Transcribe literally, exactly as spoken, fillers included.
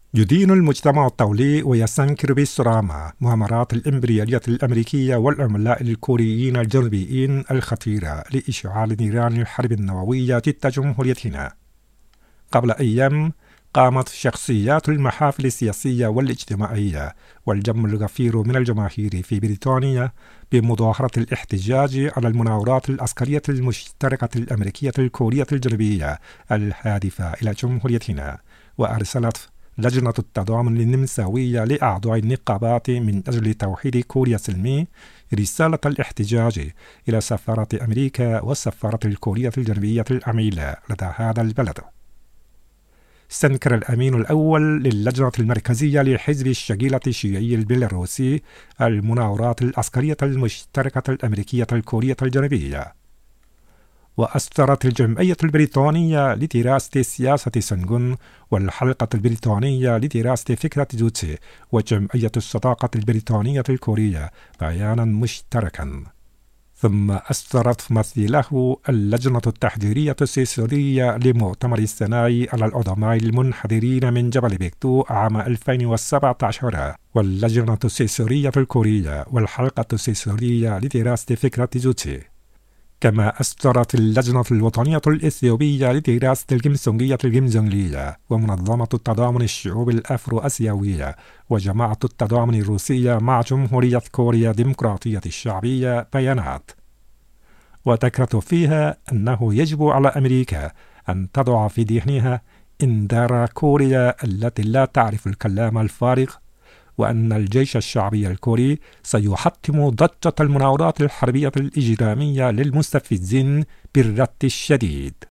يدين المجتمع الدولي ويستنكر بصرامة مؤامرات الإمبريالية الأمريكية والعملاء الكوريين الجنوبيين الخطيرة لإشعال نيران الحرب النووية ضد جمهوريتنا. قبل أيام قامت شخصيات المحافل السياسية والاجتماعية والجم الغفير من الجماهير في بريطانيا بمظاهرة الاحتجاج على المناورات العسكرية المشتركة الأمريكية الكورية الجنوبية الهادفة إلى جمهوريتنا، وأرسلت لجنة التضامن النمساوية لأعضاء النقابات من أجل توحيد كوريا السلمي رسالة الاحتجاج إلى سفارة أمريكا والسفارة الكورية الجنوبية العميلة لدى هذا البلد. استنكر الأمين الأول للجنة المركزية لحزب الشقيلة الشيوعي البيلاروسي المناورات العسكرية المشتركة الأمريكية الكورية الجنوبية. وأصدرت الجمعية البريطانية لدراسة سياسة سنغون والحلقة البريطانية لدراسة فكرة جوتسي وجمعية الصداقة البريطانية الكورية بيانا مشتركا. ثم أصدرت مثيله اللجنة التحضيرية السويسرية لمؤتمر الثنائي على العظماء المنحدرين من جبل بيكتو عام ألفين وسبعة عشر واللجنة السويسرية الكورية والحلقة السويسرية لدراسة فكرة جوتسي. كما أصدرت اللجنة الوطنية الإثيوبية لدراسة الكيمسونجية الكيمجونجلية ومنظمة التضامن الشعوب الأفرو أسيوية وجماعة التضامن الروسية مع جمهورية كوريا الديمقراطية الشعبية بيانات، وذكرت فيها أنه يجب على أمريكا أن تضع في ذهنها إنذار كوريا التي لا تعرف الكلام الفارغ، وأن الجيش الشعبي الكوري سيحتم ضجة المناورات الحربية الإجرامية للمستفزين بالرد الشديد.